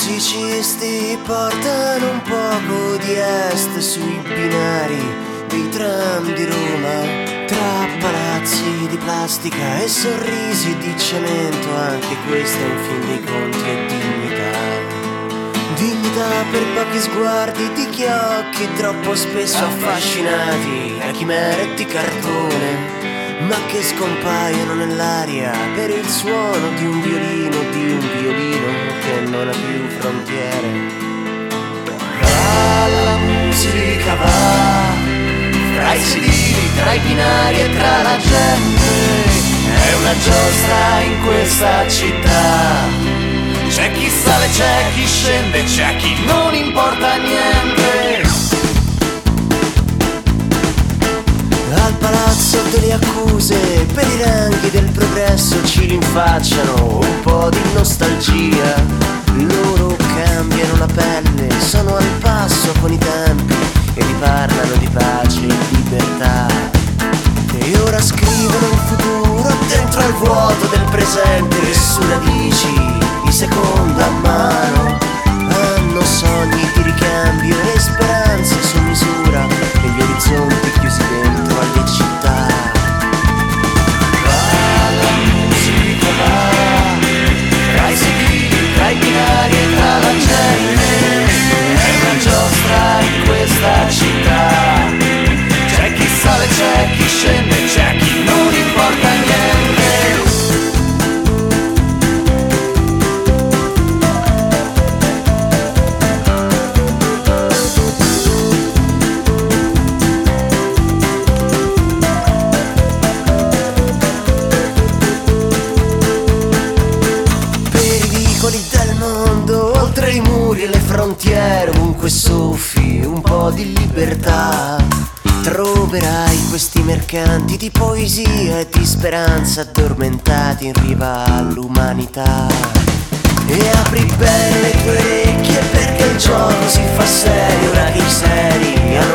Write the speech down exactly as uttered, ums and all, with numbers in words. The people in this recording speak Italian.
Musicisti portano un poco di est sui binari dei tram di Roma, tra palazzi di plastica e sorrisi di cemento. Anche questo in fin dei conti è dignità. Dignità per pochi sguardi di chi ha occhi troppo spesso affascinati da chimere di cartone, ma che scompaiono nell'aria per il suono di un violino, di un violino che non ha più frontiere. Va la musica, va tra i sedili, tra i binari e tra la gente. È una giostra in questa città. C'è chi sale, c'è chi scende, c'è chi non importa niente. Al palazzo delle accuse, per i ranghi del progresso ci rinfacciano un po' di nostalgia. Loro cambiano la pelle, sono al passo con i tempi e vi parlano di pace e libertà. E ora scrivono il futuro dentro al vuoto del presente, e su radici di seconda mano hanno sogni di ricambio e speranze su misura e gli orizzonti chiusi dentro alle città. Va la musica, va tra i sedili, tra i binari e tra la gente. È una giostra in questa città. C'è chi sale, c'è chi scende, c'è chi non importa niente. Del mondo, oltre i muri e le frontiere, ovunque soffi un po' di libertà, troverai questi mercanti di poesia e di speranza addormentati in riva all'umanità. E apri bene le tue orecchie perché il gioco si fa serio, ora che i seri hanno